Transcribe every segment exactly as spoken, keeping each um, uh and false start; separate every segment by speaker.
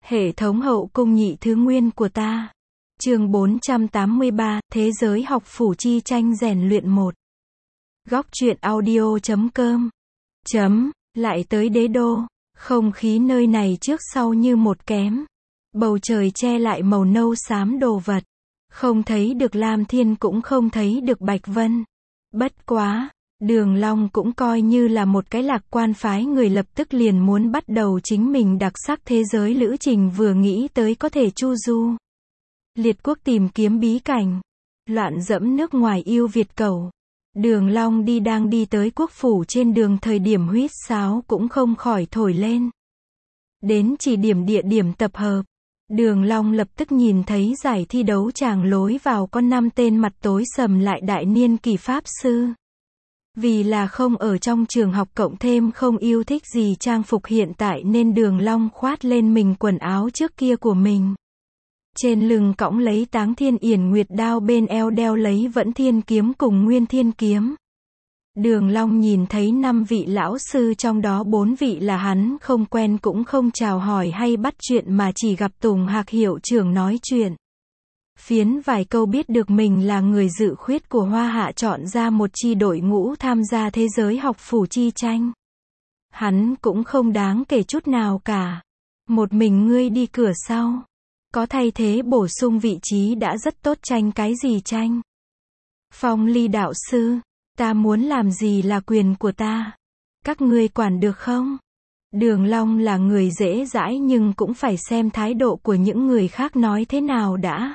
Speaker 1: Hệ thống hậu cung nhị thứ nguyên của ta. Chương bốn trăm tám mươi ba, Thế giới học phủ chi tranh rèn luyện một. Góc truyện audio chấm com. Chấm, lại tới đế đô. Không khí nơi này trước sau như một kém. Bầu trời che lại màu nâu xám đồ vật. Không thấy được Lam Thiên cũng không thấy được Bạch Vân. Bất quá, Đường Long cũng coi như là một cái lạc quan phái người, lập tức liền muốn bắt đầu chính mình đặc sắc thế giới lữ trình, vừa nghĩ tới có thể chu du liệt quốc tìm kiếm bí cảnh, loạn dẫm nước ngoài yêu Việt cẩu. Đường Long đi đang đi tới quốc phủ trên đường thời điểm huýt sáo cũng không khỏi thổi lên. Đến chỉ điểm địa điểm tập hợp, Đường Long lập tức nhìn thấy giải thi đấu tràng lối vào có năm tên mặt tối sầm lại đại niên kỳ pháp sư. Vì là không ở trong trường học cộng thêm không yêu thích gì trang phục hiện tại nên Đường Long khoát lên mình quần áo trước kia của mình. Trên lưng cõng lấy Táng Thiên Yển Nguyệt đao, bên eo đeo lấy Vẫn Thiên kiếm cùng Nguyên Thiên kiếm. Đường Long nhìn thấy năm vị lão sư, trong đó bốn vị là hắn không quen cũng không chào hỏi hay bắt chuyện mà chỉ gặp Tùng Hạc hiệu trưởng nói chuyện. Phiến vài câu biết được mình là người dự khuyết của Hoa Hạ chọn ra một chi đội ngũ tham gia thế giới học phủ chi tranh. Hắn cũng không đáng kể chút nào cả. Một mình ngươi đi cửa sau. Có thay thế bổ sung vị trí đã rất tốt, tranh cái gì tranh? Phong Ly đạo sư, ta muốn làm gì là quyền của ta. Các ngươi quản được không? Đường Long là người dễ dãi nhưng cũng phải xem thái độ của những người khác nói thế nào đã.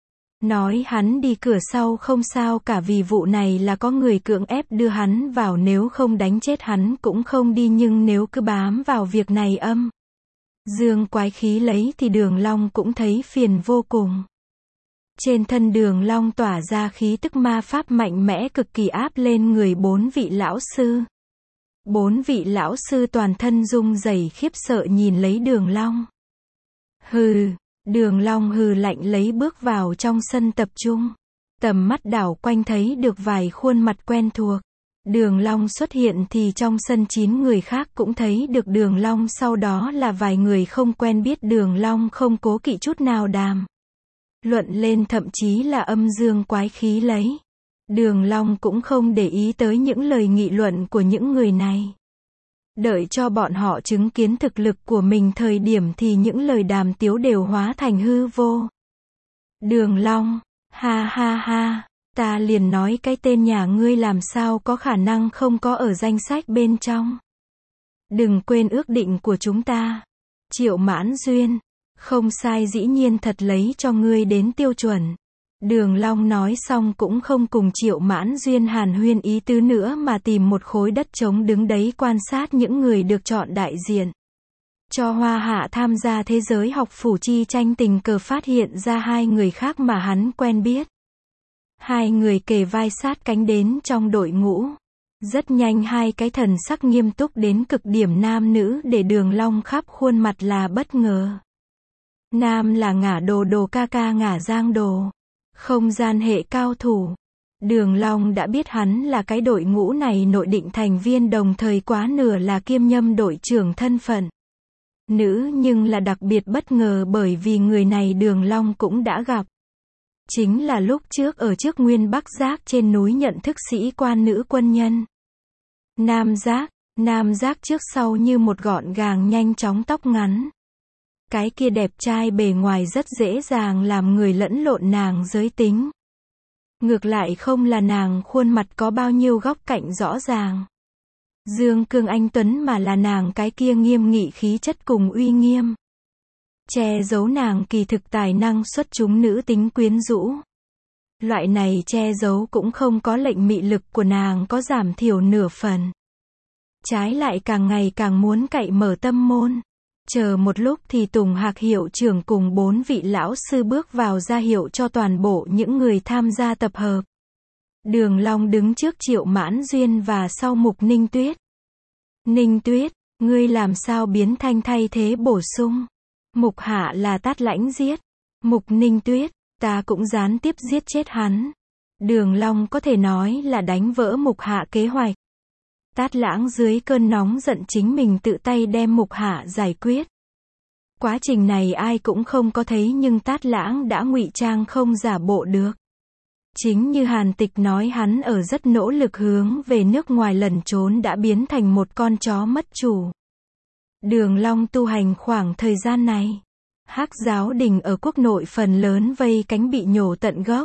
Speaker 1: Nói hắn đi cửa sau không sao cả, vì vụ này là có người cưỡng ép đưa hắn vào, nếu không đánh chết hắn cũng không đi, nhưng nếu cứ bám vào việc này âm dương quái khí lấy thì Đường Long cũng thấy phiền vô cùng. Trên thân Đường Long tỏa ra khí tức ma pháp mạnh mẽ cực kỳ áp lên người bốn vị lão sư. Bốn vị lão sư toàn thân rung rẩy khiếp sợ nhìn lấy Đường Long. Hừ, Đường Long hừ lạnh lấy bước vào trong sân tập trung. Tầm mắt đảo quanh thấy được vài khuôn mặt quen thuộc. Đường Long xuất hiện thì trong sân chín người khác cũng thấy được Đường Long, sau đó là vài người không quen biết Đường Long không cố kỵ chút nào đàm luận lên, thậm chí là âm dương quái khí lấy. Đường Long cũng không để ý tới những lời nghị luận của những người này. Đợi cho bọn họ chứng kiến thực lực của mình thời điểm thì những lời đàm tiếu đều hóa thành hư vô. Đường Long, ha ha ha, ta liền nói cái tên nhà ngươi làm sao có khả năng không có ở danh sách bên trong. Đừng quên ước định của chúng ta. Triệu Mãn Duyên, không sai, dĩ nhiên thật lấy cho ngươi đến tiêu chuẩn. Đường Long nói xong cũng không cùng Triệu Mãn Duyên hàn huyên ý tứ nữa mà tìm một khối đất trống đứng đấy quan sát những người được chọn đại diện cho Hoa Hạ tham gia thế giới học phủ chi tranh. Tình cờ phát hiện ra hai người khác mà hắn quen biết. Hai người kề vai sát cánh đến trong đội ngũ. Rất nhanh hai cái thần sắc nghiêm túc đến cực điểm nam nữ để Đường Long khắp khuôn mặt là bất ngờ. Nam là Ngả Đồ Đồ ca ca Ngả Giang Đồ, không gian hệ cao thủ. Đường Long đã biết hắn là cái đội ngũ này nội định thành viên, đồng thời quá nửa là kiêm nhâm đội trưởng thân phận. Nữ nhưng là đặc biệt bất ngờ bởi vì người này Đường Long cũng đã gặp. Chính là lúc trước ở trước Nguyên Bắc Giác trên núi nhận thức sĩ quan nữ quân nhân. Nam Giác, Nam Giác trước sau như một, gọn gàng nhanh chóng, tóc ngắn. Cái kia đẹp trai bề ngoài rất dễ dàng làm người lẫn lộn nàng giới tính. Ngược lại không là nàng khuôn mặt có bao nhiêu góc cạnh rõ ràng, dương cương anh tuấn, mà là nàng cái kia nghiêm nghị khí chất cùng uy nghiêm. Che giấu nàng kỳ thực tài năng xuất chúng nữ tính quyến rũ. Loại này che giấu cũng không có lệnh mị lực của nàng có giảm thiểu nửa phần. Trái lại càng ngày càng muốn cậy mở tâm môn. Chờ một lúc thì Tùng Hạc hiệu trưởng cùng bốn vị lão sư bước vào ra hiệu cho toàn bộ những người tham gia tập hợp. Đường Long đứng trước Triệu Mãn Duyên và sau Mục Ninh Tuyết. Ninh Tuyết, ngươi làm sao biến thành thay thế bổ sung? Mục Hạ là Tát Lãnh giết. Mục Ninh Tuyết, ta cũng gián tiếp giết chết hắn. Đường Long có thể nói là đánh vỡ Mục Hạ kế hoạch. Tát Lãng dưới cơn nóng giận chính mình tự tay đem Mục Hạ giải quyết. Quá trình này ai cũng không có thấy nhưng Tát Lãng đã ngụy trang không giả bộ được. Chính như Hàn Tịch nói, hắn ở rất nỗ lực hướng về nước ngoài lẩn trốn đã biến thành một con chó mất chủ. Đường Long tu hành khoảng thời gian này, Hắc giáo đình ở quốc nội phần lớn vây cánh bị nhổ tận gốc.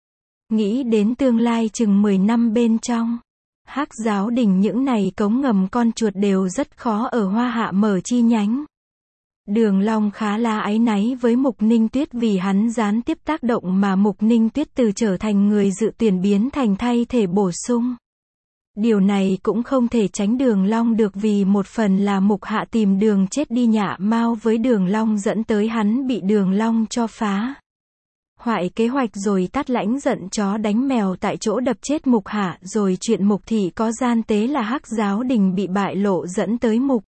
Speaker 1: Nghĩ đến tương lai chừng mười năm bên trong, Hắc giáo đình những này cống ngầm con chuột đều rất khó ở Hoa Hạ mở chi nhánh. Đường Long khá là áy náy với Mục Ninh Tuyết vì hắn gián tiếp tác động mà Mục Ninh Tuyết từ trở thành người dự tuyển biến thành thay thể bổ sung. Điều này cũng không thể tránh Đường Long được vì một phần là Mục Hạ tìm đường chết đi nhạ mau với Đường Long dẫn tới hắn bị Đường Long cho phá hoại kế hoạch rồi Tát Lãnh giận chó đánh mèo tại chỗ đập chết Mục Hạ rồi chuyện Mục Thị có gian tế là Hắc giáo đình bị bại lộ dẫn tới Mục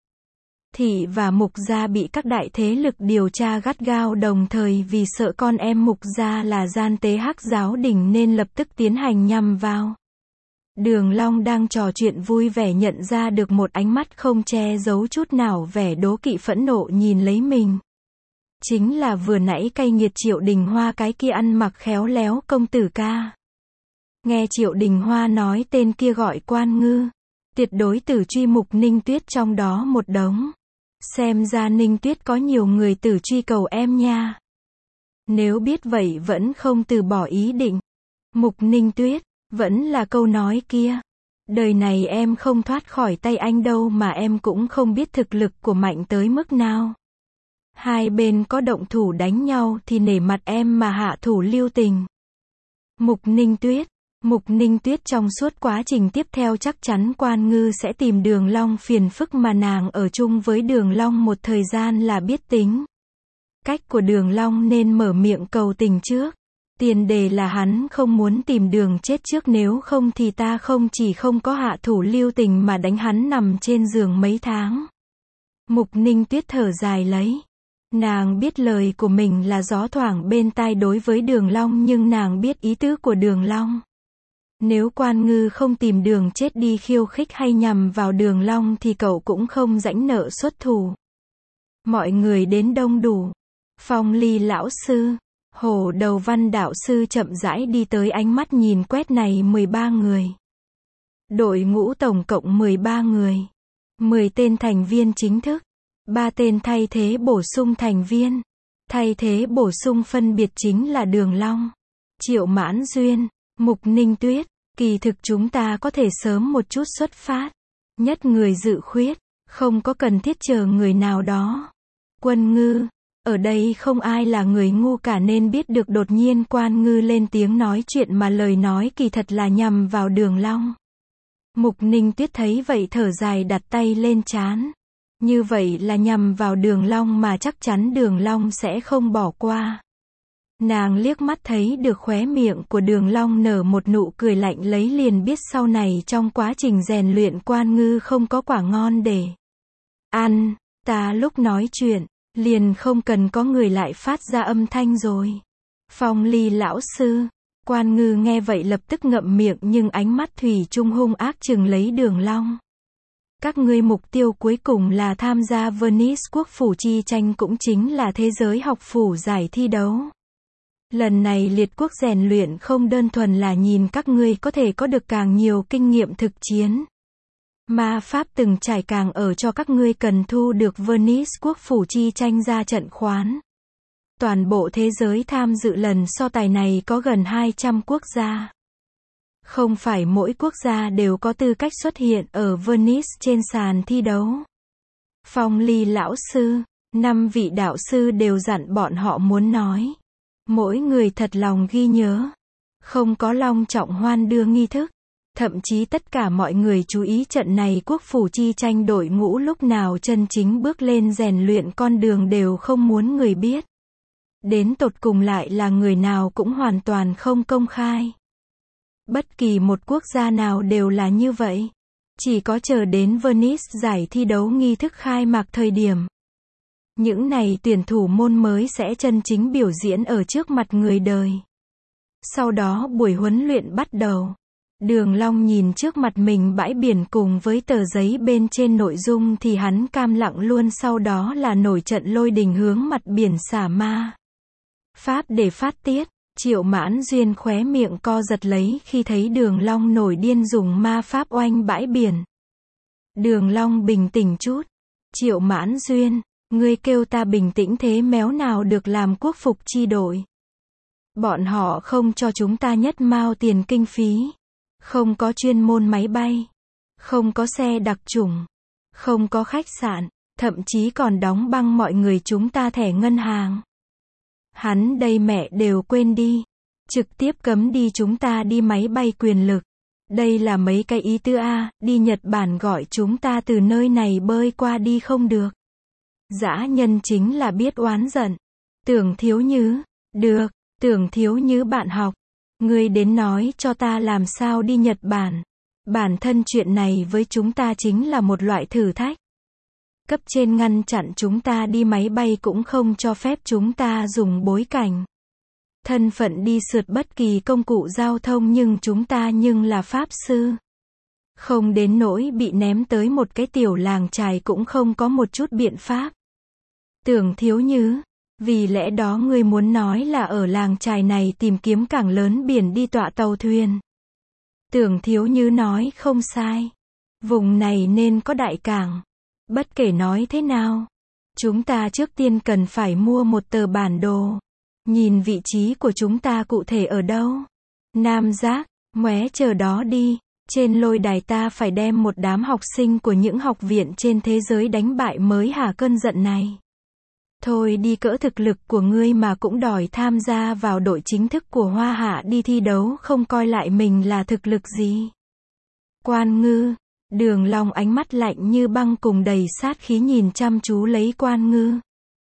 Speaker 1: Thị và Mục gia bị các đại thế lực điều tra gắt gao đồng thời vì sợ con em Mục gia là gian tế Hắc giáo đình nên lập tức tiến hành nhằm vào. Đường Long đang trò chuyện vui vẻ nhận ra được một ánh mắt không che giấu chút nào vẻ đố kỵ phẫn nộ nhìn lấy mình. Chính là vừa nãy cay nghiệt Triệu Đình Hoa cái kia ăn mặc khéo léo công tử ca. Nghe Triệu Đình Hoa nói tên kia gọi Quan Ngư. Tuyệt đối tử truy Mục Ninh Tuyết trong đó một đống. Xem ra Ninh Tuyết có nhiều người tử truy cầu em nha. Nếu biết vậy vẫn không từ bỏ ý định. Mục Ninh Tuyết, vẫn là câu nói kia. Đời này em không thoát khỏi tay anh đâu mà em cũng không biết thực lực của Mạnh tới mức nào. Hai bên có động thủ đánh nhau thì nể mặt em mà hạ thủ lưu tình. Mục Ninh Tuyết. Mục Ninh Tuyết trong suốt quá trình tiếp theo chắc chắn Quan Ngư sẽ tìm Đường Long phiền phức mà nàng ở chung với Đường Long một thời gian là biết tính. Cách của Đường Long nên mở miệng cầu tình trước. Tiền đề là hắn không muốn tìm đường chết trước nếu không thì ta không chỉ không có hạ thủ lưu tình mà đánh hắn nằm trên giường mấy tháng. Mục Ninh Tuyết thở dài lấy. Nàng biết lời của mình là gió thoảng bên tai đối với Đường Long nhưng nàng biết ý tứ của Đường Long. Nếu Quan Ngư không tìm đường chết đi khiêu khích hay nhằm vào Đường Long thì cậu cũng không rãnh nợ xuất thủ. Mọi người đến đông đủ. Phong Ly lão sư, Hổ Đầu Văn đạo sư chậm rãi đi tới ánh mắt nhìn quét này mười ba người. Đội ngũ tổng cộng mười ba người. mười tên thành viên chính thức. ba tên thay thế bổ sung thành viên. Thay thế bổ sung phân biệt chính là Đường Long, Triệu Mãn Duyên, Mục Ninh Tuyết. Kỳ thực chúng ta có thể sớm một chút xuất phát. Nhất người dự khuyết. Không có cần thiết chờ người nào đó. Quân Ngư. Ở đây không ai là người ngu cả nên biết được đột nhiên Quan Ngư lên tiếng nói chuyện mà lời nói kỳ thật là nhằm vào Đường Long. Mục Ninh Tuyết thấy vậy thở dài đặt tay lên trán. Như vậy là nhằm vào Đường Long mà chắc chắn Đường Long sẽ không bỏ qua. Nàng liếc mắt thấy được khóe miệng của Đường Long nở một nụ cười lạnh lấy liền biết sau này trong quá trình rèn luyện Quan Ngư không có quả ngon để ăn. Ta lúc nói chuyện, liền không cần có người lại phát ra âm thanh rồi. Phong Ly lão sư. Quan Ngư nghe vậy lập tức ngậm miệng nhưng ánh mắt thủy chung hung ác chừng lấy Đường Long. Các ngươi mục tiêu cuối cùng là tham gia Venice quốc phủ chi tranh cũng chính là thế giới học phủ giải thi đấu. Lần này liệt quốc rèn luyện không đơn thuần là nhìn các ngươi có thể có được càng nhiều kinh nghiệm thực chiến. Ma pháp từng trải càng ở cho các ngươi cần thu được Venice quốc phủ chi tranh ra trận khoán. Toàn bộ thế giới tham dự lần so tài này có gần hai trăm quốc gia. Không phải mỗi quốc gia đều có tư cách xuất hiện ở Venice trên sàn thi đấu. Phong Ly lão sư, năm vị đạo sư đều dặn bọn họ muốn nói. Mỗi người thật lòng ghi nhớ. Không có long trọng hoan đưa nghi thức. Thậm chí tất cả mọi người chú ý trận này quốc phủ chi tranh đội ngũ lúc nào chân chính bước lên rèn luyện con đường đều không muốn người biết. Đến tột cùng lại là người nào cũng hoàn toàn không công khai. Bất kỳ một quốc gia nào đều là như vậy. Chỉ có chờ đến Venice giải thi đấu nghi thức khai mạc thời điểm. Những này tuyển thủ môn mới sẽ chân chính biểu diễn ở trước mặt người đời. Sau đó buổi huấn luyện bắt đầu. Đường Long nhìn trước mặt mình bãi biển cùng với tờ giấy bên trên nội dung thì hắn cam lặng luôn, sau đó là nổi trận lôi đình hướng mặt biển xả ma pháp để phát tiết. Triệu Mãn Duyên khóe miệng co giật lấy khi thấy Đường Long nổi điên dùng ma pháp oanh bãi biển. Đường Long bình tĩnh chút. Triệu Mãn Duyên, ngươi kêu ta bình tĩnh thế méo nào được, làm quốc phục chi đội. Bọn họ không cho chúng ta nhất mao tiền kinh phí. Không có chuyên môn máy bay. Không có xe đặc chủng. Không có khách sạn. Thậm chí còn đóng băng mọi người chúng ta thẻ ngân hàng. Hắn đây mẹ đều quên đi. Trực tiếp cấm đi chúng ta đi máy bay quyền lực. Đây là mấy cái ý tư a, đi Nhật Bản gọi chúng ta từ nơi này bơi qua đi không được. Dã nhân chính là biết oán giận. Tưởng Thiếu Nhứ, được, Tưởng Thiếu Nhứ bạn học. Ngươi đến nói cho ta làm sao đi Nhật Bản. Bản thân chuyện này với chúng ta chính là một loại thử thách. Cấp trên ngăn chặn chúng ta đi máy bay cũng không cho phép chúng ta dùng bối cảnh thân phận đi sượt bất kỳ công cụ giao thông, nhưng chúng ta nhưng là pháp sư. Không đến nỗi bị ném tới một cái tiểu làng chài cũng không có một chút biện pháp. Tưởng Thiếu Nhứ, vì lẽ đó ngươi muốn nói là ở làng chài này tìm kiếm cảng lớn biển đi tọa tàu thuyền. Tưởng Thiếu Nhứ nói không sai. Vùng này nên có đại cảng. Bất kể nói thế nào, chúng ta trước tiên cần phải mua một tờ bản đồ. Nhìn vị trí của chúng ta cụ thể ở đâu. Nam Giác, ngoé chờ đó đi. Trên lôi đài ta phải đem một đám học sinh của những học viện trên thế giới đánh bại mới hả cơn giận này. Thôi đi, cỡ thực lực của ngươi mà cũng đòi tham gia vào đội chính thức của Hoa Hạ đi thi đấu, không coi lại mình là thực lực gì. Quan Ngư. Đường Long ánh mắt lạnh như băng cùng đầy sát khí nhìn chăm chú lấy Quan Ngư.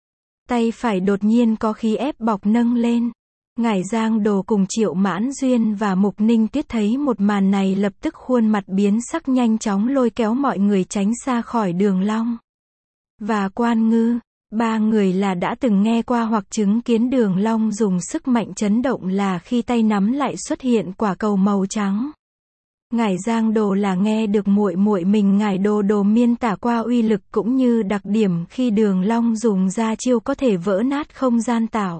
Speaker 1: Tay phải đột nhiên có khí ép bọc nâng lên. Ngải Giang Đồ cùng Triệu Mãn Duyên và Mục Ninh Tuyết thấy một màn này lập tức khuôn mặt biến sắc, nhanh chóng lôi kéo mọi người tránh xa khỏi Đường Long và Quan Ngư. Ba người là đã từng nghe qua hoặc chứng kiến Đường Long dùng sức mạnh chấn động là khi tay nắm lại xuất hiện quả cầu màu trắng. Ngải Giang Đồ là nghe được muội muội mình Ngải Đồ Đồ miên tả qua uy lực cũng như đặc điểm khi Đường Long dùng ra chiêu có thể vỡ nát không gian tạo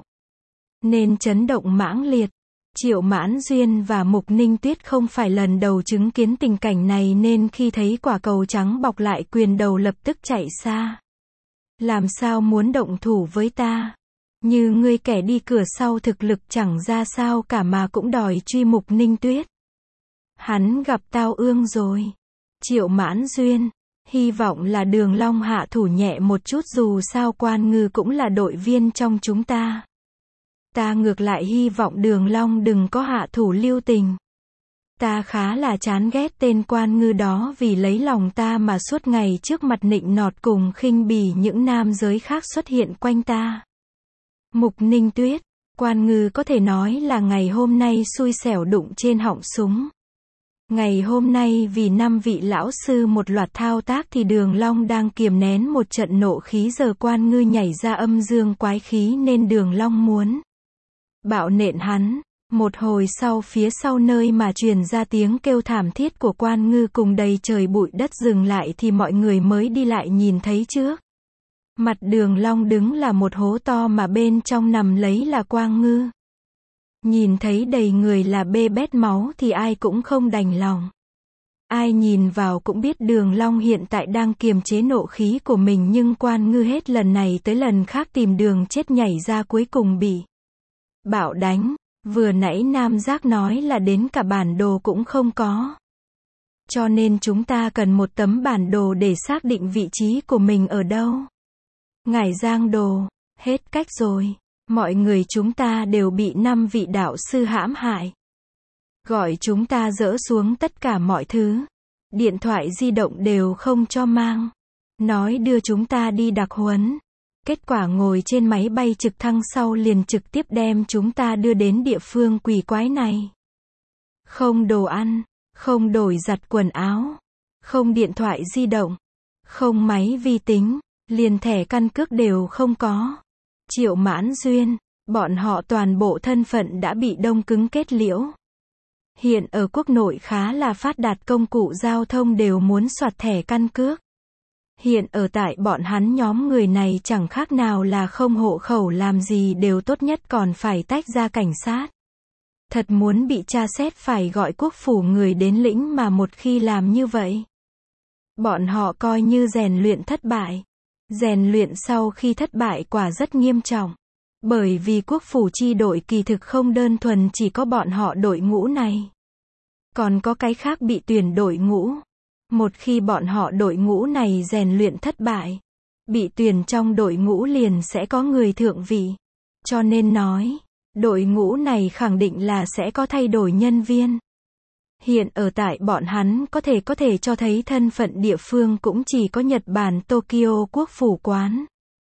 Speaker 1: nên chấn động mãng liệt. Triệu Mãn Duyên và Mục Ninh Tuyết không phải lần đầu chứng kiến tình cảnh này nên khi thấy quả cầu trắng bọc lại quyền đầu lập tức chạy xa. Làm sao muốn động thủ với ta? Như ngươi kẻ đi cửa sau thực lực chẳng ra sao cả mà cũng đòi truy Mục Ninh Tuyết. Hắn gặp tao ương rồi. Triệu Mãn Duyên, hy vọng là Đường Long hạ thủ nhẹ một chút, dù sao Quan Ngư cũng là đội viên trong chúng ta. Ta ngược lại hy vọng Đường Long đừng có hạ thủ lưu tình. Ta khá là chán ghét tên Quan Ngư đó vì lấy lòng ta mà suốt ngày trước mặt nịnh nọt cùng khinh bỉ những nam giới khác xuất hiện quanh ta. Mục Ninh Tuyết, Quan Ngư có thể nói là ngày hôm nay xui xẻo đụng trên họng súng. Ngày hôm nay vì năm vị lão sư một loạt thao tác thì Đường Long đang kiềm nén một trận nộ khí, giờ Quan Ngư nhảy ra âm dương quái khí nên Đường Long muốn bạo nện hắn. Một hồi sau, phía sau nơi mà truyền ra tiếng kêu thảm thiết của Quan Ngư cùng đầy trời bụi đất dừng lại thì mọi người mới đi lại nhìn thấy trước mặt Đường Long đứng là một hố to mà bên trong nằm lấy là Quan Ngư. Nhìn thấy đầy người là bê bết máu thì ai cũng không đành lòng. Ai nhìn vào cũng biết Đường Long hiện tại đang kiềm chế nộ khí của mình, nhưng Quan Ngư hết lần này tới lần khác tìm đường chết nhảy ra, cuối cùng bị bạo đánh. Vừa nãy Nam Giác nói là đến cả bản đồ cũng không có. Cho nên chúng ta cần một tấm bản đồ để xác định vị trí của mình ở đâu. Ngải Giang Đồ, hết cách rồi. Mọi người chúng ta đều bị năm vị đạo sư hãm hại. Gọi chúng ta dỡ xuống tất cả mọi thứ. Điện thoại di động đều không cho mang. Nói đưa chúng ta đi đặc huấn. Kết quả ngồi trên máy bay trực thăng sau liền trực tiếp đem chúng ta đưa đến địa phương quỷ quái này. Không đồ ăn, không đổi giặt quần áo, không điện thoại di động, không máy vi tính, liền thẻ căn cước đều không có. Triệu Mãn Duyên, bọn họ toàn bộ thân phận đã bị đông cứng kết liễu. Hiện ở quốc nội khá là phát đạt công cụ giao thông đều muốn soạt thẻ căn cước. Hiện ở tại bọn hắn nhóm người này chẳng khác nào là không hộ khẩu làm gì đều tốt nhất còn phải tách ra cảnh sát. Thật muốn bị tra xét phải gọi quốc phủ người đến lĩnh mà một khi làm như vậy. Bọn họ coi như rèn luyện thất bại. Rèn luyện sau khi thất bại quả rất nghiêm trọng. Bởi vì quốc phủ chi đội kỳ thực không đơn thuần chỉ có bọn họ đội ngũ này. Còn có cái khác bị tuyển đội ngũ. Một khi bọn họ đội ngũ này rèn luyện thất bại, bị tuyển trong đội ngũ liền sẽ có người thượng vị. Cho nên nói, đội ngũ này khẳng định là sẽ có thay đổi nhân viên. Hiện ở tại bọn hắn có thể có thể cho thấy thân phận địa phương cũng chỉ có Nhật Bản Tokyo quốc phủ quán.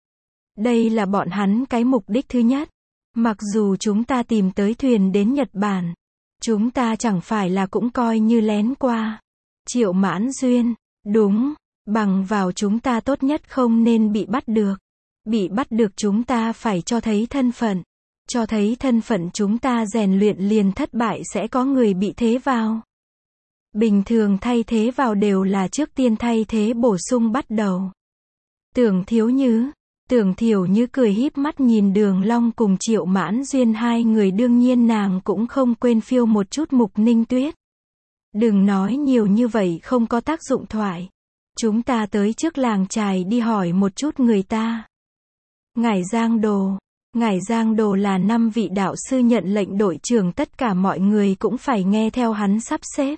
Speaker 1: Đây là bọn hắn cái mục đích thứ nhất. Mặc dù chúng ta tìm tới thuyền đến Nhật Bản, chúng ta chẳng phải là cũng coi như lén qua. Triệu Mãn Duyên, đúng, bằng vào chúng ta tốt nhất không nên bị bắt được. Bị bắt được chúng ta phải cho thấy thân phận. Cho thấy thân phận chúng ta rèn luyện liền thất bại sẽ có người bị thế vào. Bình thường thay thế vào đều là trước tiên thay thế bổ sung bắt đầu. Tưởng Thiếu Như, Tưởng Thiểu Như cười híp mắt nhìn Đường Long cùng Triệu Mãn Duyên hai người đương nhiên nàng cũng không quên phiêu một chút Mục Ninh Tuyết. Đừng nói nhiều như vậy không có tác dụng thoại. Chúng ta tới trước làng chài đi hỏi một chút người ta. Ngải Giang Đồ. Ngải Giang Đồ là năm vị đạo sư nhận lệnh đội trưởng tất cả mọi người cũng phải nghe theo hắn sắp xếp.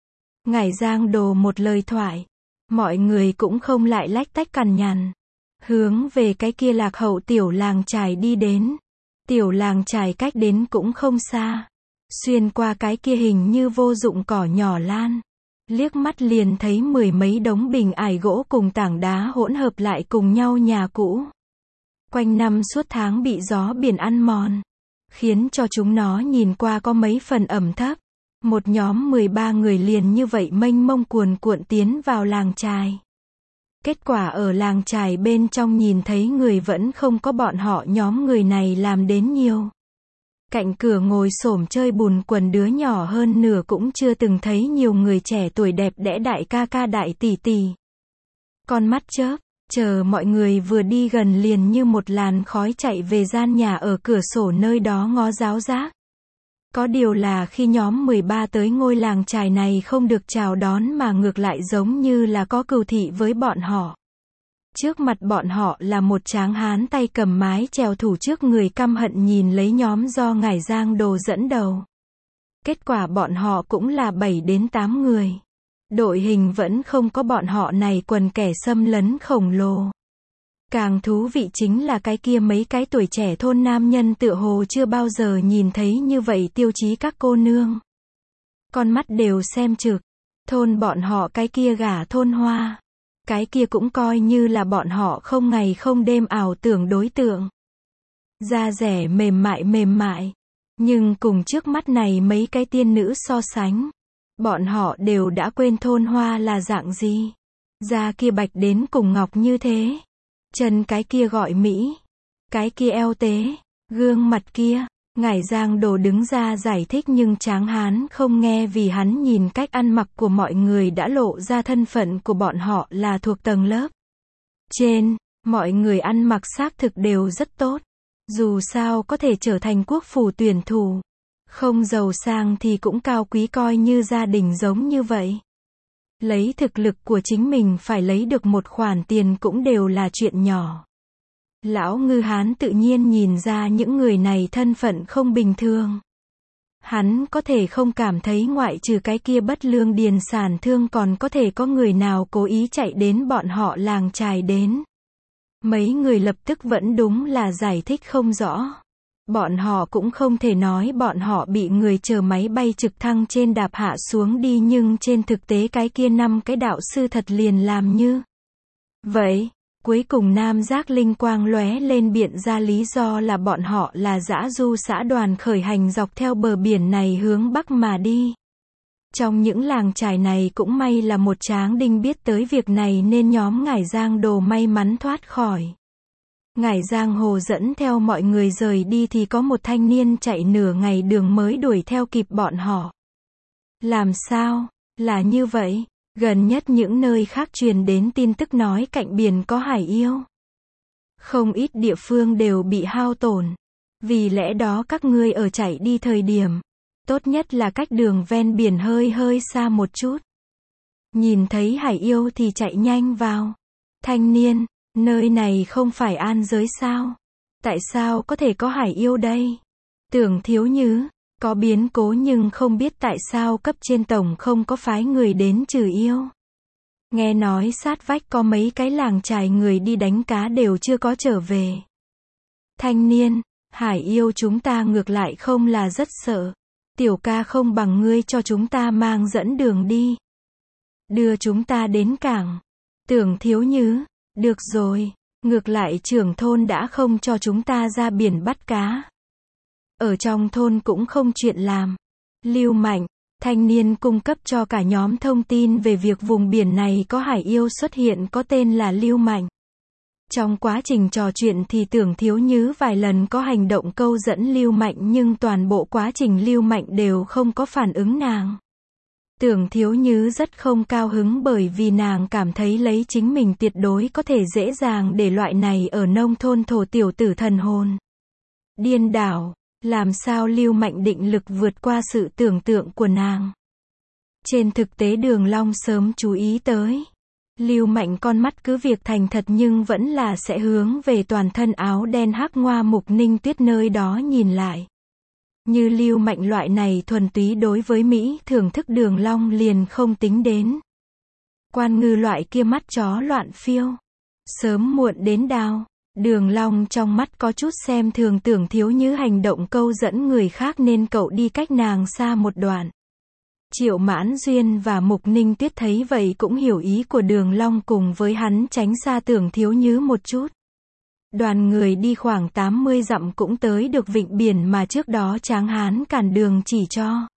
Speaker 1: Ngải Giang Đồ một lời thoại. Mọi người cũng không lại lách tách cằn nhằn. Hướng về cái kia lạc hậu tiểu làng chài đi đến. Tiểu làng chài cách đến cũng không xa. Xuyên qua cái kia hình như vô dụng cỏ nhỏ lan. Liếc mắt liền thấy mười mấy đống bình ải gỗ cùng tảng đá hỗn hợp lại cùng nhau nhà cũ. Quanh năm suốt tháng bị gió biển ăn mòn. Khiến cho chúng nó nhìn qua có mấy phần ẩm thấp. Một nhóm mười ba người liền như vậy mênh mông cuồn cuộn tiến vào làng chài. Kết quả ở làng chài bên trong nhìn thấy người vẫn không có bọn họ nhóm người này làm đến nhiều. Cạnh cửa ngồi xổm chơi bùn quần đứa nhỏ hơn nửa cũng chưa từng thấy nhiều người trẻ tuổi đẹp đẽ đại ca ca đại tỷ tỷ. Con mắt chớp, chờ mọi người vừa đi gần liền như một làn khói chạy về gian nhà ở cửa sổ nơi đó ngó giáo giác. Có điều là khi nhóm mười ba tới ngôi làng chài này không được chào đón mà ngược lại giống như là có cừu thị với bọn họ. Trước mặt bọn họ là một tráng hán tay cầm mái chèo thủ trước người căm hận nhìn lấy nhóm do Ngải Giang Đồ dẫn đầu. Kết quả bọn họ cũng là bảy đến tám người. Đội hình vẫn không có bọn họ này quần kẻ xâm lấn khổng lồ. Càng thú vị chính là cái kia mấy cái tuổi trẻ thôn nam nhân tựa hồ chưa bao giờ nhìn thấy như vậy tiêu chí các cô nương. Con mắt đều xem trực. Thôn bọn họ cái kia gả thôn hoa. Cái kia cũng coi như là bọn họ không ngày không đêm ảo tưởng đối tượng. Da rẻ mềm mại mềm mại. Nhưng cùng trước mắt này mấy cái tiên nữ so sánh. Bọn họ đều đã quên thôn hoa là dạng gì. Da kia bạch đến cùng ngọc như thế. Chân cái kia gọi Mỹ. Cái kia eo tế. Gương mặt kia. Ngải Giang Đồ đứng ra giải thích nhưng tráng hán không nghe vì hắn nhìn cách ăn mặc của mọi người đã lộ ra thân phận của bọn họ là thuộc tầng lớp trên. Mọi người ăn mặc xác thực đều rất tốt. Dù sao có thể trở thành quốc phủ tuyển thủ. Không giàu sang thì cũng cao quý coi như gia đình giống như vậy. Lấy thực lực của chính mình phải lấy được một khoản tiền cũng đều là chuyện nhỏ. Lão Ngư Hán tự nhiên nhìn ra những người này thân phận không bình thường. Hắn có thể không cảm thấy ngoại trừ cái kia bất lương điền sản thương còn có thể có người nào cố ý chạy đến bọn họ làng chài đến. Mấy người lập tức vẫn đúng là giải thích không rõ. Bọn họ cũng không thể nói bọn họ bị người chờ máy bay trực thăng trên đạp hạ xuống đi nhưng trên thực tế cái kia năm cái đạo sư thật liền làm như vậy. Cuối cùng Nam Giác linh quang lóe lên biện ra lý do là bọn họ là dã du xã đoàn khởi hành dọc theo bờ biển này hướng bắc mà đi. Trong những làng chài này cũng may là một tráng đinh biết tới việc này nên nhóm Ngải Giang Đồ may mắn thoát khỏi. Ngải Giang Hồ dẫn theo mọi người rời đi thì có một thanh niên chạy nửa ngày đường mới đuổi theo kịp bọn họ. Làm sao? Là như vậy. Gần nhất những nơi khác truyền đến tin tức nói cạnh biển có hải yêu. Không ít địa phương đều bị hao tổn. Vì lẽ đó các ngươi ở chạy đi thời điểm, tốt nhất là cách đường ven biển hơi hơi xa một chút. Nhìn thấy hải yêu thì chạy nhanh vào. Thanh niên, nơi này không phải an giới sao? Tại sao có thể có hải yêu đây? Tưởng Thiếu Nhứ, có biến cố nhưng không biết tại sao cấp trên tổng không có phái người đến trừ yêu. Nghe nói sát vách có mấy cái làng trài người đi đánh cá đều chưa có trở về. Thanh niên, hải yêu chúng ta ngược lại không là rất sợ. Tiểu ca không bằng ngươi cho chúng ta mang dẫn đường đi. Đưa chúng ta đến cảng. Tưởng Thiếu Nhứ, được rồi, ngược lại trưởng thôn đã không cho chúng ta ra biển bắt cá. Ở trong thôn cũng không chuyện làm. Lưu Mạnh, thanh niên cung cấp cho cả nhóm thông tin về việc vùng biển này có hải yêu xuất hiện có tên là Lưu Mạnh. Trong quá trình trò chuyện thì Tưởng Thiếu Nhứ vài lần có hành động câu dẫn Lưu Mạnh nhưng toàn bộ quá trình Lưu Mạnh đều không có phản ứng nàng. Tưởng Thiếu Nhứ rất không cao hứng bởi vì nàng cảm thấy lấy chính mình tuyệt đối có thể dễ dàng để loại này ở nông thôn thổ tiểu tử thần hồn. Điên đảo, làm sao Lưu Mạnh định lực vượt qua sự tưởng tượng của nàng. Trên thực tế Đường Long sớm chú ý tới. Lưu Mạnh con mắt cứ việc thành thật nhưng vẫn là sẽ hướng về toàn thân áo đen hắc ngoa Mục Ninh Tuyết nơi đó nhìn lại. Như Lưu Mạnh loại này thuần túy đối với Mỹ thưởng thức Đường Long liền không tính đến. Quan Ngư loại kia mắt chó loạn phiêu. Sớm muộn đến đao. Đường Long trong mắt có chút xem thường Tưởng Thiếu Nhứ hành động câu dẫn người khác nên cậu đi cách nàng xa một đoạn. Triệu Mãn Duyên và Mục Ninh Tuyết thấy vậy cũng hiểu ý của Đường Long cùng với hắn tránh xa Tưởng Thiếu Nhứ một chút. Đoàn người đi khoảng tám mươi dặm cũng tới được vịnh biển mà trước đó Tráng Hán cản đường chỉ cho.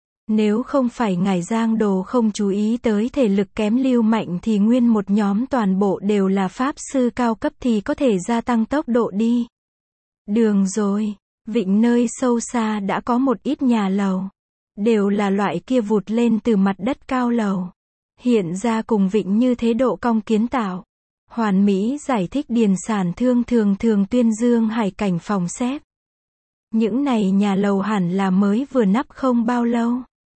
Speaker 1: Nếu không phải Ngải Giang Đồ không chú ý tới thể lực kém Lưu Mạnh thì nguyên một nhóm toàn bộ đều là pháp sư cao cấp thì có thể gia tăng tốc độ đi. Đường rồi, vịnh nơi sâu xa đã có một ít nhà lầu. Đều là loại kia vụt lên từ mặt đất cao lầu. Hiện ra cùng vịnh như thế độ cong kiến tạo. Hoàn Mỹ giải thích điền sản thương thường thường tuyên dương hải cảnh phòng xếp. Những này nhà lầu hẳn là mới vừa nắp không bao lâu.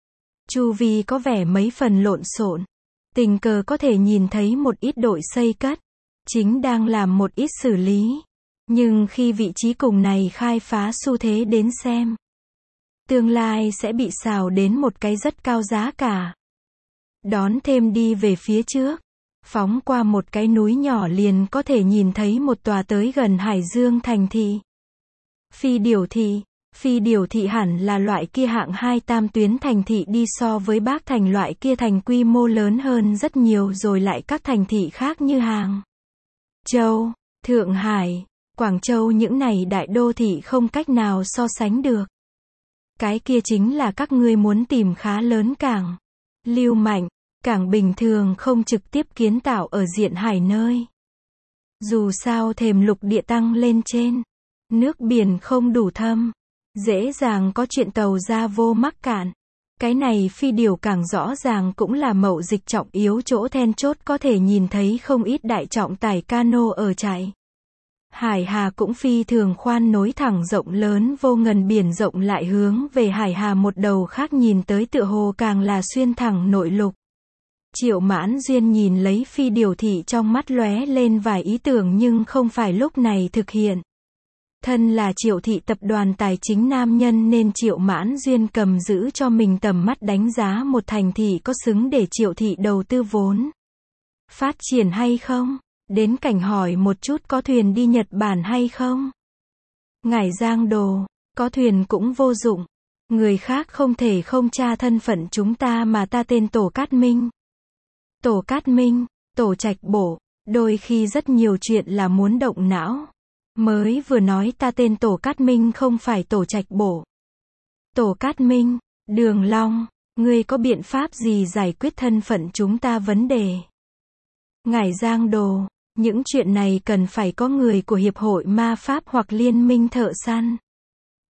Speaker 1: Chu vi có vẻ mấy phần lộn xộn. Tình cờ có thể nhìn thấy một ít đội xây cất. Chính đang làm một ít xử lý. Nhưng khi vị trí cùng này khai phá xu thế đến xem. Tương lai sẽ bị xào đến một cái rất cao giá cả. Đón thêm đi về phía trước. Phóng qua một cái núi nhỏ liền có thể nhìn thấy một tòa tới gần Hải Dương thành thị. Phi Điểu Thị. Phi Điểu Thị hẳn là loại kia hạng hai tam tuyến thành thị đi so với Bác Thành loại kia thành quy mô lớn hơn rất nhiều rồi lại các thành thị khác như Hàng Châu, Thượng Hải, Quảng Châu những này đại đô thị không cách nào so sánh được. Cái kia chính là các ngươi muốn tìm khá lớn cảng. Lưu Mạnh, cảng bình thường không trực tiếp kiến tạo ở diện hải nơi. Dù sao thềm lục địa tăng lên trên, nước biển không đủ thâm, dễ dàng có chuyện tàu ra vô mắc cạn. Cái này Phi Điểu cảng rõ ràng cũng là mậu dịch trọng yếu chỗ then chốt có thể nhìn thấy không ít đại trọng tải cano ở chạy. Hải Hà cũng phi thường khoan nối thẳng rộng lớn vô ngần biển rộng lại hướng về Hải Hà một đầu khác nhìn tới tựa hồ càng là xuyên thẳng nội lục. Triệu Mãn Duyên nhìn lấy Phi Điểu Thị trong mắt lóe lên vài ý tưởng nhưng không phải lúc này thực hiện. Thân là Triệu Thị tập đoàn tài chính nam nhân nên Triệu Mãn Duyên cầm giữ cho mình tầm mắt đánh giá một thành thị có xứng để Triệu Thị đầu tư vốn. Phát triển hay không? Đến cảnh hỏi một chút có thuyền đi Nhật Bản hay không? Ngải Giang Đồ, có thuyền cũng vô dụng. Người khác không thể không tra thân phận chúng ta mà ta tên Tổ Cát Minh. Tổ Cát Minh, Tổ Trạch Bổ, đôi khi rất nhiều chuyện là muốn động não. Mới vừa nói ta tên Tổ Cát Minh không phải Tổ Trạch Bổ. Tổ Cát Minh, Đường Long, ngươi có biện pháp gì giải quyết thân phận chúng ta vấn đề? Ngải Giang Đồ, những chuyện này cần phải có người của Hiệp hội Ma Pháp hoặc Liên minh thợ săn.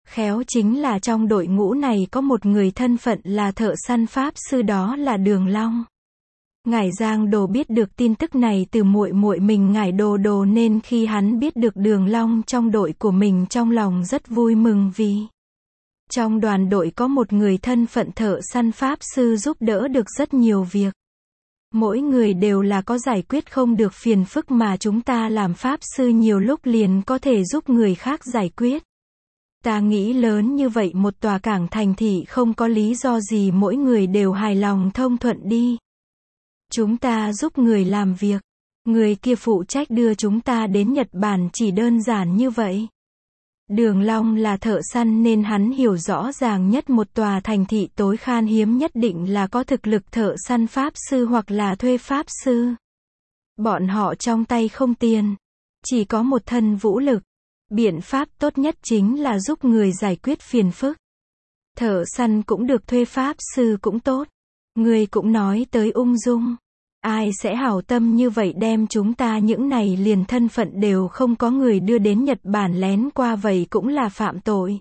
Speaker 1: Khéo chính là trong đội ngũ này có một người thân phận là thợ săn pháp sư, đó là Đường Long. Ngải Giang Đồ biết được tin tức này từ muội muội mình Ngải Đồ Đồ, nên khi hắn biết được Đường Long trong đội của mình, trong lòng rất vui mừng, vì trong đoàn đội có một người thân phận thợ săn pháp sư giúp đỡ được rất nhiều việc. Mỗi người đều là có giải quyết không được phiền phức mà chúng ta làm pháp sư nhiều lúc liền có thể giúp người khác giải quyết. Ta nghĩ lớn như vậy một tòa cảng thành thị không có lý do gì mỗi người đều hài lòng thông thuận đi. Chúng ta giúp người làm việc, người kia phụ trách đưa chúng ta đến Nhật Bản, chỉ đơn giản như vậy. Đường Long là thợ săn nên hắn hiểu rõ ràng nhất một tòa thành thị tối khan hiếm nhất định là có thực lực thợ săn pháp sư hoặc là thuê pháp sư. Bọn họ trong tay không tiền, chỉ có một thân vũ lực. Biện pháp tốt nhất chính là giúp người giải quyết phiền phức. Thợ săn cũng được, thuê pháp sư cũng tốt. Người cũng nói tới ung dung. Ai sẽ hảo tâm như vậy đem chúng ta những này liền thân phận đều không có người đưa đến Nhật Bản lén qua, vậy cũng là phạm tội.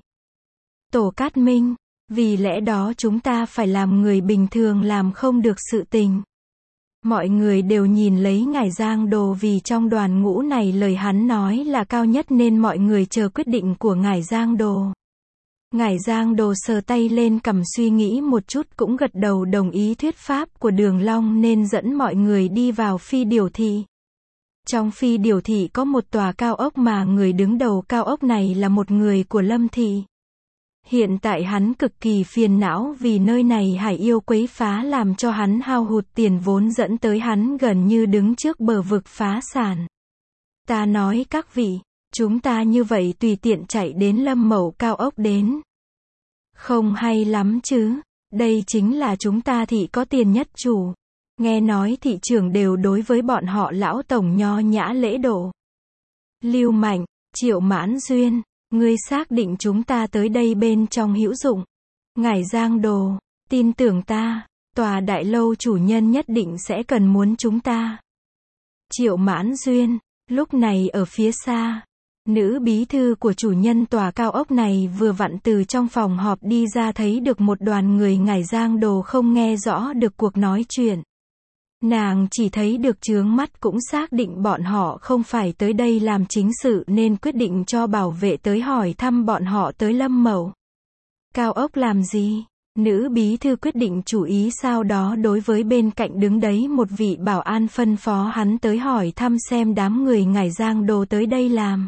Speaker 1: Tổ Cát Minh, vì lẽ đó chúng ta phải làm người bình thường làm không được sự tình. Mọi người đều nhìn lấy Ngải Giang Đồ, vì trong đoàn ngũ này lời hắn nói là cao nhất nên mọi người chờ quyết định của Ngải Giang Đồ. Ngải Giang Đồ sờ tay lên cằm suy nghĩ một chút cũng gật đầu đồng ý thuyết pháp của Đường Long nên dẫn mọi người đi vào Phi Điểu Thị. Trong Phi Điểu Thị có một tòa cao ốc mà người đứng đầu cao ốc này là một người của Lâm Thị. Hiện tại hắn cực kỳ phiền não vì nơi này hải yêu quấy phá làm cho hắn hao hụt tiền vốn dẫn tới hắn gần như đứng trước bờ vực phá sản. Ta nói các vị, chúng ta như vậy tùy tiện chạy đến Lâm Mậu cao ốc đến. Không hay lắm chứ, đây chính là chúng ta thị có tiền nhất chủ. Nghe nói thị trưởng đều đối với bọn họ lão tổng nho nhã lễ độ. Lưu Mạnh, Triệu Mãn Duyên, ngươi xác định chúng ta tới đây bên trong hữu dụng. Ngải Giang Đồ, tin tưởng ta, tòa đại lâu chủ nhân nhất định sẽ cần muốn chúng ta. Triệu Mãn Duyên, lúc này ở phía xa, nữ bí thư của chủ nhân tòa cao ốc này vừa vặn từ trong phòng họp đi ra, thấy được một đoàn người. Ngải Giang Đồ không nghe rõ được cuộc nói chuyện. Nàng chỉ thấy được chướng mắt cũng xác định bọn họ không phải tới đây làm chính sự nên quyết định cho bảo vệ tới hỏi thăm bọn họ tới Lâm Mậu cao ốc làm gì. Nữ bí thư quyết định chủ ý, sau đó đối với bên cạnh đứng đấy một vị bảo an phân phó hắn tới hỏi thăm xem đám người Ngải Giang Đồ tới đây làm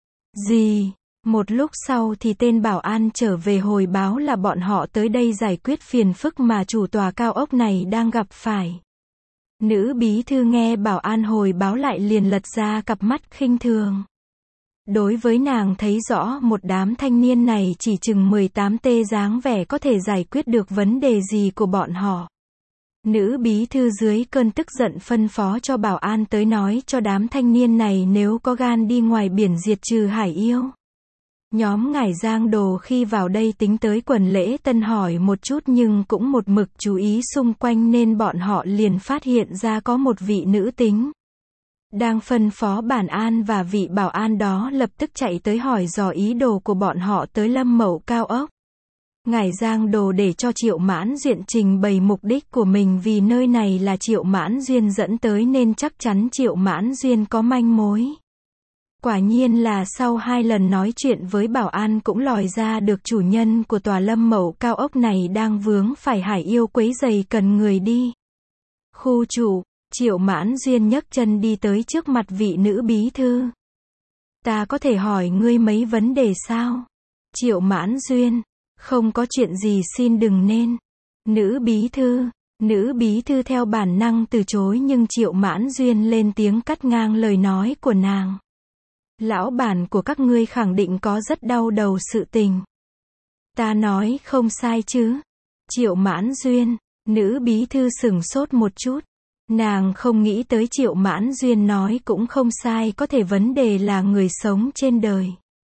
Speaker 1: gì. Một lúc sau thì tên bảo an trở về hồi báo là bọn họ tới đây giải quyết phiền phức mà chủ tòa cao ốc này đang gặp phải. Nữ bí thư nghe bảo an hồi báo lại liền lật ra cặp mắt khinh thường. Đối với nàng thấy rõ một đám thanh niên này chỉ chừng mười tám tê dáng vẻ có thể giải quyết được vấn đề gì của bọn họ. Nữ bí thư dưới cơn tức giận phân phó cho bảo an tới nói cho đám thanh niên này nếu có gan đi ngoài biển diệt trừ hải yêu. Nhóm Ngải Giang Đồ khi vào đây tính tới quần lễ tân hỏi một chút nhưng cũng một mực chú ý xung quanh nên bọn họ liền phát hiện ra có một vị nữ tính đang phân phó bản an, và vị bảo an đó lập tức chạy tới hỏi dò ý đồ của bọn họ tới Lâm Mậu cao ốc. Ngải Giang Đồ để cho Triệu Mãn Duyên trình bày mục đích của mình, vì nơi này là Triệu Mãn Duyên dẫn tới nên chắc chắn Triệu Mãn Duyên có manh mối. Quả nhiên là sau hai lần nói chuyện với bảo an cũng lòi ra được chủ nhân của tòa Lâm Mậu cao ốc này đang vướng phải hải yêu quấy rầy cần người đi. Khu chủ, Triệu Mãn Duyên nhấc chân đi tới trước mặt vị nữ bí thư. Ta có thể hỏi ngươi mấy vấn đề sao? Triệu Mãn Duyên, không có chuyện gì xin đừng nên. Nữ bí thư, nữ bí thư theo bản năng từ chối nhưng Triệu Mãn Duyên lên tiếng cắt ngang lời nói của nàng. Lão bản của các ngươi khẳng định có rất đau đầu sự tình. Ta nói không sai chứ? Triệu Mãn Duyên, nữ bí thư sửng sốt một chút. Nàng không nghĩ tới Triệu Mãn Duyên nói cũng không sai, có thể vấn đề là người sống trên đời.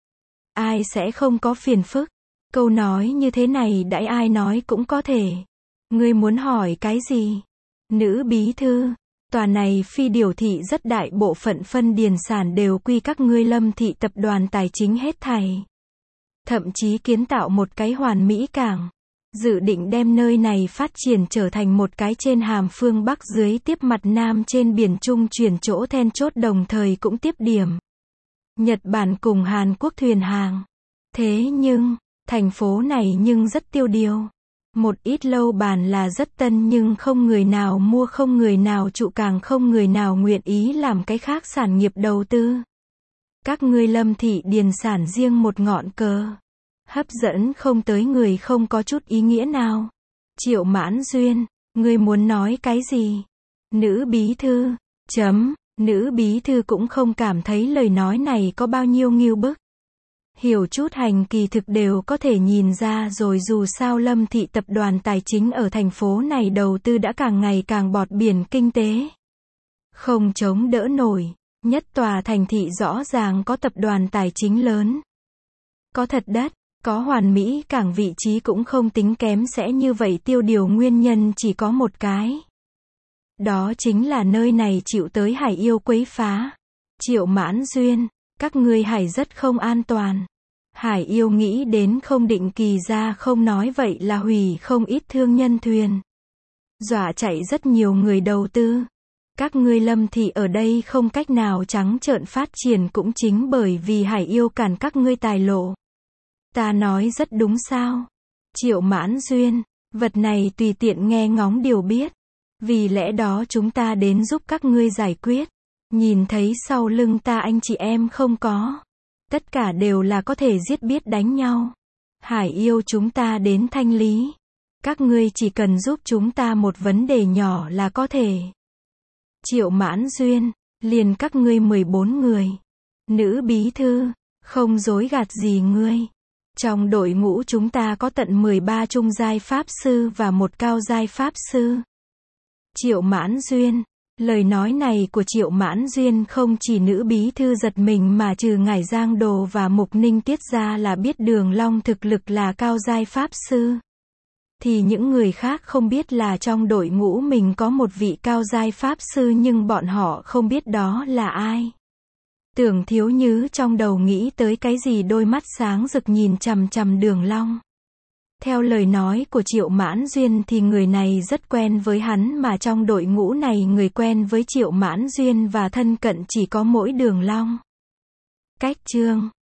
Speaker 1: Ai sẽ không có phiền phức? Câu nói như thế này đãi ai nói cũng có thể. Ngươi muốn hỏi cái gì? Nữ bí thư, tòa này Phi Điểu Thị rất đại bộ phận phân điền sản đều quy các ngươi Lâm Thị tập đoàn tài chính hết thảy. thậm chí kiến tạo một cái hoàn mỹ cảng. Dự định đem nơi này phát triển trở thành một cái trên hàm phương Bắc dưới tiếp mặt Nam trên biển Trung chuyển chỗ then chốt đồng thời cũng tiếp điểm Nhật Bản cùng Hàn Quốc thuyền hàng. Thế nhưng, thành phố này nhưng rất tiêu điều. Một ít lâu bàn là rất tân nhưng không người nào mua, không người nào trụ, càng không người nào nguyện ý làm cái khác sản nghiệp đầu tư. Các ngươi Lâm thị điền sản riêng một ngọn cờ. Hấp dẫn không tới người, không có chút ý nghĩa nào. Triệu Mãn Duyên, ngươi muốn nói cái gì? Nữ bí thư, chấm, nữ bí thư cũng không cảm thấy lời nói này có bao nhiêu ngưu bức. Hiểu chút hành kỳ thực đều có thể nhìn ra rồi, dù sao Lâm thị tập đoàn tài chính ở thành phố này đầu tư đã càng ngày càng bọt biển kinh tế. Không chống đỡ nổi, nhất tòa thành thị rõ ràng có tập đoàn tài chính lớn. Có thật đất, có hoàn mỹ cảng, vị trí cũng không tính kém, sẽ như vậy tiêu điều nguyên nhân chỉ có một cái. Đó chính là nơi này chịu tới hải yêu quấy phá. Triệu Mãn Duyên, các ngươi hải rất không an toàn. Hải yêu nghĩ đến không định kỳ ra không nói vậy là hủy không ít thương nhân thuyền. Dọa chạy rất nhiều người đầu tư. Các ngươi Lâm thị ở đây không cách nào trắng trợn phát triển cũng chính bởi vì hải yêu cản các ngươi tài lộ. Ta nói rất đúng sao? Triệu Mãn Duyên, vật này tùy tiện nghe ngóng đều biết. Vì lẽ đó chúng ta đến giúp các ngươi giải quyết. Nhìn thấy sau lưng ta anh chị em không có. Tất cả đều là có thể giết biết đánh nhau. Hải yêu chúng ta đến thanh lý. Các ngươi chỉ cần giúp chúng ta một vấn đề nhỏ là có thể. Triệu Mãn Duyên, liền các ngươi mười bốn người. Nữ bí thư, không dối gạt gì ngươi. Trong đội ngũ chúng ta có tận mười ba trung giai pháp sư và một cao giai pháp sư. Triệu Mãn Duyên, lời nói này của Triệu Mãn Duyên không chỉ nữ bí thư giật mình mà trừ Ngải Giang Đồ và Mục Ninh Tiết ra là biết Đường Long thực lực là cao giai pháp sư. Thì những người khác không biết là trong đội ngũ mình có một vị cao giai pháp sư nhưng bọn họ không biết đó là ai. Tưởng Thiếu Như trong đầu nghĩ tới cái gì, đôi mắt sáng rực nhìn chằm chằm Đường Long. Theo lời nói của Triệu Mãn Duyên thì người này rất quen với hắn, mà trong đội ngũ này người quen với Triệu Mãn Duyên và thân cận chỉ có mỗi Đường Long. Cách chương